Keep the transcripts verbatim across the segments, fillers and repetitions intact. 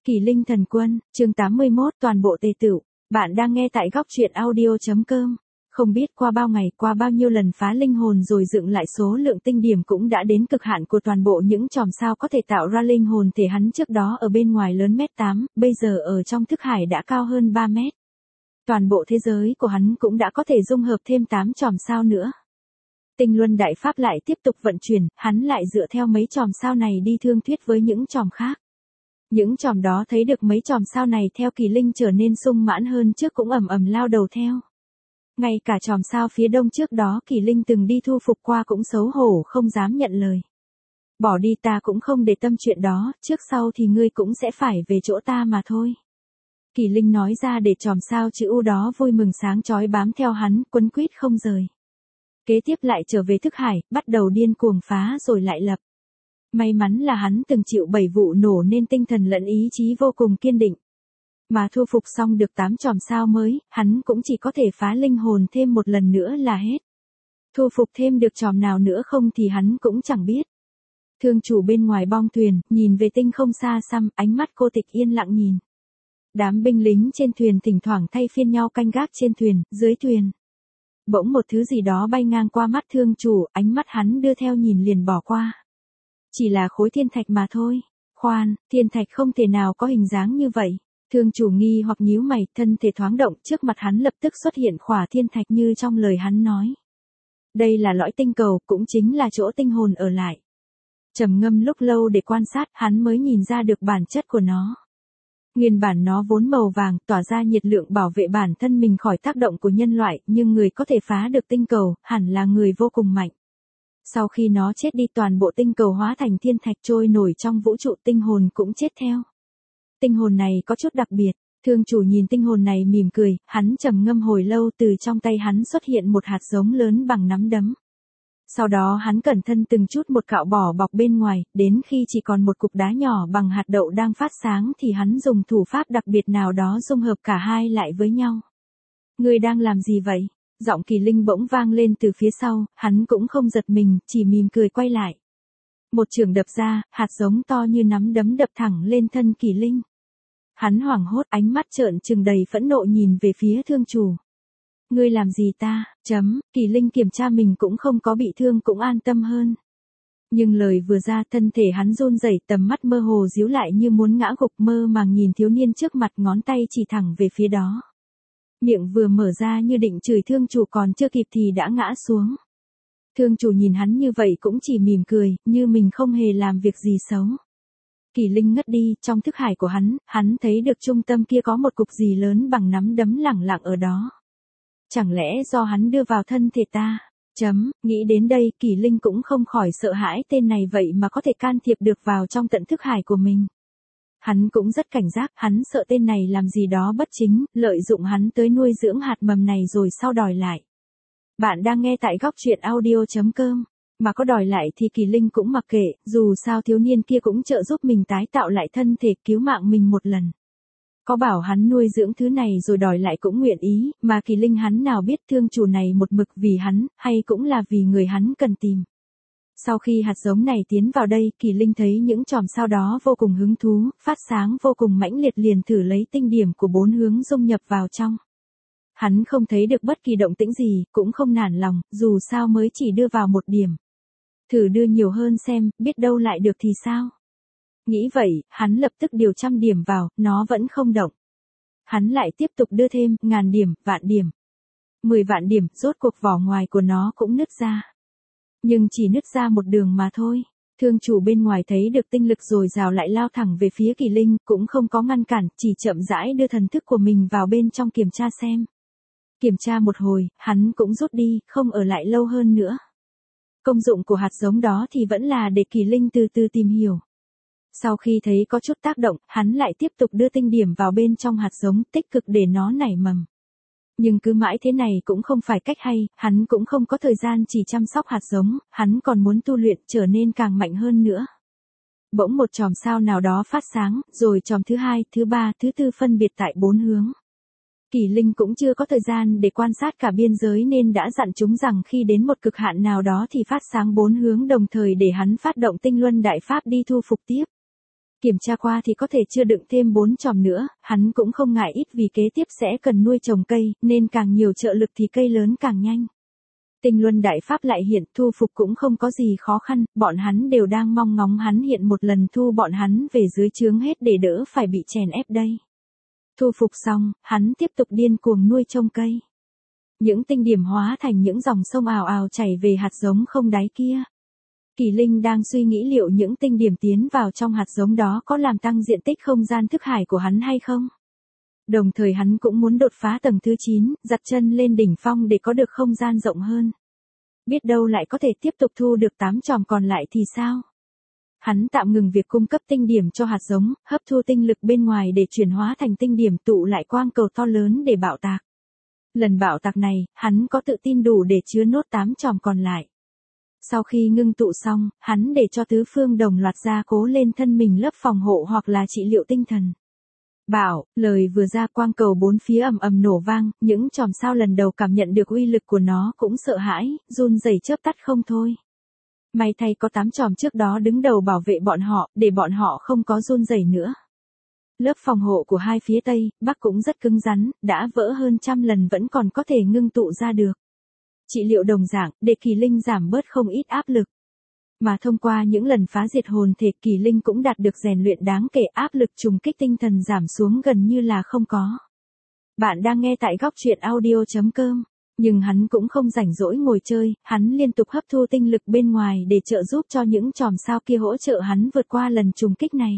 Kỳ Linh Thần Quân, chương tám mươi mốt, toàn bộ tề tựu. Bạn đang nghe tại góc truyện audio.com. Không biết qua bao ngày, qua bao nhiêu lần phá linh hồn rồi dựng lại số lượng tinh điểm cũng đã đến cực hạn của toàn bộ những chòm sao có thể tạo ra linh hồn thể hắn trước đó ở bên ngoài lớn mét tám, bây giờ ở trong thức hải đã cao hơn ba mét. Toàn bộ thế giới của hắn cũng đã có thể dung hợp thêm tám chòm sao nữa. Tinh Luân Đại Pháp lại tiếp tục vận chuyển, hắn lại dựa theo mấy chòm sao này đi thương thuyết với những chòm khác. Những chòm đó thấy được mấy chòm sao này theo Kỳ Linh trở nên sung mãn hơn trước cũng ầm ầm lao đầu theo. Ngay cả chòm sao phía đông trước đó Kỳ Linh từng đi thu phục qua cũng xấu hổ không dám nhận lời. Bỏ đi, ta cũng không để tâm chuyện đó, trước sau thì ngươi cũng sẽ phải về chỗ ta mà thôi. Kỳ Linh nói ra để chòm sao chữ U đó vui mừng sáng chói bám theo hắn, quấn quýt không rời. Kế tiếp lại trở về thức hải, bắt đầu điên cuồng phá rồi lại lập. May mắn là hắn từng chịu bảy vụ nổ nên tinh thần lẫn ý chí vô cùng kiên định. Mà thu phục xong được tám chòm sao mới, hắn cũng chỉ có thể phá linh hồn thêm một lần nữa là hết. Thu phục thêm được chòm nào nữa không thì hắn cũng chẳng biết. Thương chủ bên ngoài bong thuyền, nhìn về tinh không xa xăm, ánh mắt cô tịch yên lặng nhìn. Đám binh lính trên thuyền thỉnh thoảng thay phiên nhau canh gác trên thuyền, dưới thuyền. Bỗng một thứ gì đó bay ngang qua mắt thương chủ, ánh mắt hắn đưa theo nhìn liền bỏ qua. Chỉ là khối thiên thạch mà thôi. Khoan, thiên thạch không thể nào có hình dáng như vậy. Thương chủ nghi hoặc nhíu mày, thân thể thoáng động, trước mặt hắn lập tức xuất hiện khỏa thiên thạch như trong lời hắn nói. Đây là lõi tinh cầu, cũng chính là chỗ tinh hồn ở lại. Trầm ngâm lúc lâu để quan sát, hắn mới nhìn ra được bản chất của nó. Nguyên bản nó vốn màu vàng, tỏa ra nhiệt lượng bảo vệ bản thân mình khỏi tác động của nhân loại, nhưng người có thể phá được tinh cầu, hẳn là người vô cùng mạnh. Sau khi nó chết đi toàn bộ tinh cầu hóa thành thiên thạch trôi nổi trong vũ trụ, tinh hồn cũng chết theo. Tinh hồn này có chút đặc biệt, thương chủ nhìn tinh hồn này mỉm cười, hắn trầm ngâm hồi lâu, từ trong tay hắn xuất hiện một hạt giống lớn bằng nắm đấm. Sau đó hắn cẩn thận từng chút một cạo bỏ bọc bên ngoài, đến khi chỉ còn một cục đá nhỏ bằng hạt đậu đang phát sáng thì hắn dùng thủ pháp đặc biệt nào đó dung hợp cả hai lại với nhau. Ngươi đang làm gì vậy? Giọng Kỳ Linh bỗng vang lên từ phía sau, hắn cũng không giật mình, chỉ mỉm cười quay lại. Một chưởng đập ra, hạt giống to như nắm đấm đập thẳng lên thân Kỳ Linh. Hắn hoảng hốt, ánh mắt trợn trừng đầy phẫn nộ nhìn về phía thương chủ. Ngươi làm gì ta, chấm, Kỳ Linh kiểm tra mình cũng không có bị thương cũng an tâm hơn. Nhưng lời vừa ra, thân thể hắn run rẩy, tầm mắt mơ hồ díu lại như muốn ngã gục, mơ màng nhìn thiếu niên trước mặt, ngón tay chỉ thẳng về phía đó. Miệng vừa mở ra như định chửi thương chủ, còn chưa kịp thì đã ngã xuống. Thương chủ nhìn hắn như vậy cũng chỉ mỉm cười, như mình không hề làm việc gì xấu. Kỳ Linh ngất đi, trong thức hải của hắn, hắn thấy được trung tâm kia có một cục gì lớn bằng nắm đấm lẳng lặng ở đó. Chẳng lẽ do hắn đưa vào thân thể ta? Chấm, nghĩ đến đây, Kỳ Linh cũng không khỏi sợ hãi, tên này vậy mà có thể can thiệp được vào trong tận thức hải của mình. Hắn cũng rất cảnh giác, hắn sợ tên này làm gì đó bất chính, lợi dụng hắn tới nuôi dưỡng hạt mầm này rồi sau đòi lại. Bạn đang nghe tại góc truyện audio.com. Mà có đòi lại thì Kỳ Linh cũng mặc kệ, dù sao thiếu niên kia cũng trợ giúp mình tái tạo lại thân thể, cứu mạng mình một lần. Có bảo hắn nuôi dưỡng thứ này rồi đòi lại cũng nguyện ý, mà Kỳ Linh hắn nào biết thương chủ này một mực vì hắn, hay cũng là vì người hắn cần tìm. Sau khi hạt giống này tiến vào đây, Kỳ Linh thấy những chòm sao đó vô cùng hứng thú, phát sáng vô cùng mãnh liệt, liền thử lấy tinh điểm của bốn hướng dung nhập vào trong. Hắn không thấy được bất kỳ động tĩnh gì, cũng không nản lòng, dù sao mới chỉ đưa vào một điểm. Thử đưa nhiều hơn xem, biết đâu lại được thì sao? Nghĩ vậy, hắn lập tức điều trăm điểm vào, nó vẫn không động. Hắn lại tiếp tục đưa thêm, ngàn điểm, vạn điểm. Mười vạn điểm, rốt cuộc vỏ ngoài của nó cũng nứt ra. Nhưng chỉ nứt ra một đường mà thôi. Thương chủ bên ngoài thấy được tinh lực dồi dào lại lao thẳng về phía Kỳ Linh, cũng không có ngăn cản, chỉ chậm rãi đưa thần thức của mình vào bên trong kiểm tra xem. Kiểm tra một hồi, hắn cũng rút đi, không ở lại lâu hơn nữa. Công dụng của hạt giống đó thì vẫn là để Kỳ Linh từ từ tìm hiểu. Sau khi thấy có chút tác động, hắn lại tiếp tục đưa tinh điểm vào bên trong hạt giống, tích cực để nó nảy mầm. Nhưng cứ mãi thế này cũng không phải cách hay, hắn cũng không có thời gian chỉ chăm sóc hạt giống, hắn còn muốn tu luyện trở nên càng mạnh hơn nữa. Bỗng một chòm sao nào đó phát sáng, rồi chòm thứ hai, thứ ba, thứ tư phân biệt tại bốn hướng. Kỳ Linh cũng chưa có thời gian để quan sát cả biên giới nên đã dặn chúng rằng khi đến một cực hạn nào đó thì phát sáng bốn hướng, đồng thời để hắn phát động Tinh Luân Đại Pháp đi thu phục tiếp. Kiểm tra qua thì có thể chưa đựng thêm bốn chòm nữa, hắn cũng không ngại ít vì kế tiếp sẽ cần nuôi trồng cây, nên càng nhiều trợ lực thì cây lớn càng nhanh. Tinh luân đại pháp lại hiện, thu phục cũng không có gì khó khăn, bọn hắn đều đang mong ngóng hắn hiện một lần thu bọn hắn về dưới trướng hết để đỡ phải bị chèn ép đây. Thu phục xong, hắn tiếp tục điên cuồng nuôi trồng cây. Những tinh điểm hóa thành những dòng sông ào ào chảy về hạt giống không đáy kia. Kỳ Linh đang suy nghĩ liệu những tinh điểm tiến vào trong hạt giống đó có làm tăng diện tích không gian thức hải của hắn hay không. Đồng thời hắn cũng muốn đột phá tầng thứ chín, giặt chân lên đỉnh phong để có được không gian rộng hơn. Biết đâu lại có thể tiếp tục thu được tám chòm còn lại thì sao? Hắn tạm ngừng việc cung cấp tinh điểm cho hạt giống, hấp thu tinh lực bên ngoài để chuyển hóa thành tinh điểm tụ lại quang cầu to lớn để bạo tạc. Lần bạo tạc này, hắn có tự tin đủ để chứa nốt tám chòm còn lại. Sau khi ngưng tụ xong, hắn để cho tứ phương đồng loạt gia cố lên thân mình lớp phòng hộ hoặc là trị liệu tinh thần. Bảo, lời vừa ra quang cầu bốn phía ầm ầm nổ vang, những chòm sao lần đầu cảm nhận được uy lực của nó cũng sợ hãi, run rẩy chớp tắt không thôi. May thay có tám chòm trước đó đứng đầu bảo vệ bọn họ, để bọn họ không có run rẩy nữa. Lớp phòng hộ của hai phía Tây, Bắc cũng rất cứng rắn, đã vỡ hơn trăm lần vẫn còn có thể ngưng tụ ra được. Trị liệu đồng dạng, để Kỳ Linh giảm bớt không ít áp lực. Mà thông qua những lần phá diệt hồn thể, Kỳ Linh cũng đạt được rèn luyện đáng kể, áp lực trùng kích tinh thần giảm xuống gần như là không có. Bạn đang nghe tại góc truyện audio chấm com. Nhưng hắn cũng không rảnh rỗi ngồi chơi, hắn liên tục hấp thu tinh lực bên ngoài để trợ giúp cho những chòm sao kia hỗ trợ hắn vượt qua lần trùng kích này.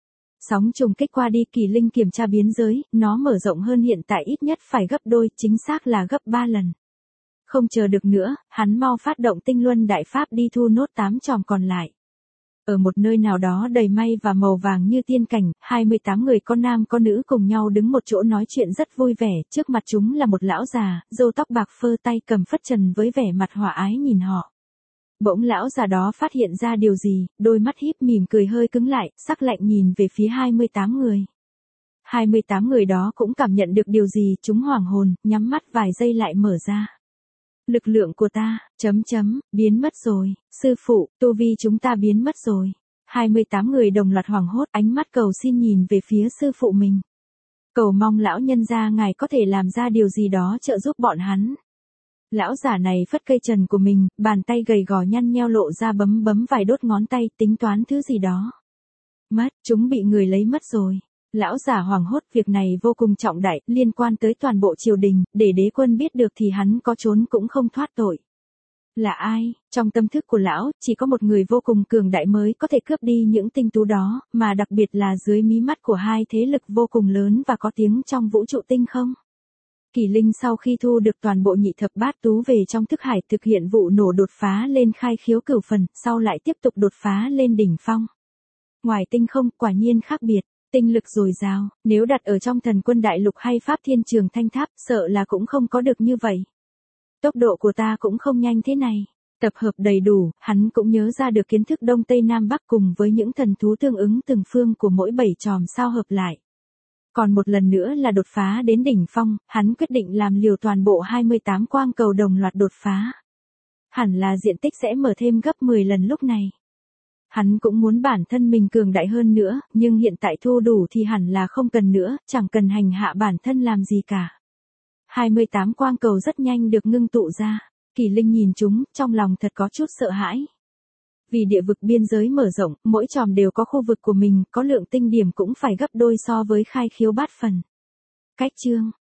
Sóng trùng kích qua đi, Kỳ Linh kiểm tra biến giới, nó mở rộng hơn hiện tại ít nhất phải gấp đôi, chính xác là gấp ba lần. Không chờ được nữa, hắn mau phát động tinh luân đại pháp đi thu nốt tám chòm còn lại. Ở một nơi nào đó đầy mây và màu vàng như tiên cảnh, hai mươi tám người có nam có nữ cùng nhau đứng một chỗ nói chuyện rất vui vẻ, trước mặt chúng là một lão già, râu tóc bạc phơ, tay cầm phất trần với vẻ mặt hòa ái nhìn họ. Bỗng lão già đó phát hiện ra điều gì, đôi mắt híp mỉm cười hơi cứng lại, sắc lạnh nhìn về phía hai mươi tám người. hai mươi tám người đó cũng cảm nhận được điều gì, chúng hoảng hồn, nhắm mắt vài giây lại mở ra. Lực lượng của ta, chấm chấm, biến mất rồi, sư phụ, tu vi chúng ta biến mất rồi. hai mươi tám người đồng loạt hoảng hốt, ánh mắt cầu xin nhìn về phía sư phụ mình. Cầu mong lão nhân gia ngài có thể làm ra điều gì đó trợ giúp bọn hắn. Lão giả này phất cây trần của mình, bàn tay gầy gò nhăn nheo lộ ra bấm bấm vài đốt ngón tay, tính toán thứ gì đó. Mất, chúng bị người lấy mất rồi. Lão giả hoảng hốt, việc này vô cùng trọng đại, liên quan tới toàn bộ triều đình, để đế quân biết được thì hắn có trốn cũng không thoát tội. Là ai? Trong tâm thức của lão, chỉ có một người vô cùng cường đại mới có thể cướp đi những tinh tú đó, mà đặc biệt là dưới mí mắt của hai thế lực vô cùng lớn và có tiếng trong vũ trụ tinh không. Kỳ Linh sau khi thu được toàn bộ nhị thập bát tú về trong thức hải, thực hiện vụ nổ đột phá lên khai khiếu cửu phần, sau lại tiếp tục đột phá lên đỉnh phong. Ngoài tinh không, quả nhiên khác biệt. Tinh lực dồi dào, nếu đặt ở trong thần quân đại lục hay pháp thiên trường thanh tháp, sợ là cũng không có được như vậy. Tốc độ của ta cũng không nhanh thế này. Tập hợp đầy đủ, hắn cũng nhớ ra được kiến thức Đông Tây Nam Bắc cùng với những thần thú tương ứng từng phương của mỗi bảy chòm sao hợp lại. Còn một lần nữa là đột phá đến đỉnh phong, hắn quyết định làm liều toàn bộ hai mươi tám quang cầu đồng loạt đột phá. Hẳn là diện tích sẽ mở thêm gấp mười lần lúc này. Hắn cũng muốn bản thân mình cường đại hơn nữa, nhưng hiện tại thu đủ thì hẳn là không cần nữa, chẳng cần hành hạ bản thân làm gì cả. hai mươi tám quang cầu rất nhanh được ngưng tụ ra. Kỳ Linh nhìn chúng, trong lòng thật có chút sợ hãi. Vì địa vực biên giới mở rộng, mỗi chòm đều có khu vực của mình, có lượng tinh điểm cũng phải gấp đôi so với khai khiếu bát phần. Cách chương,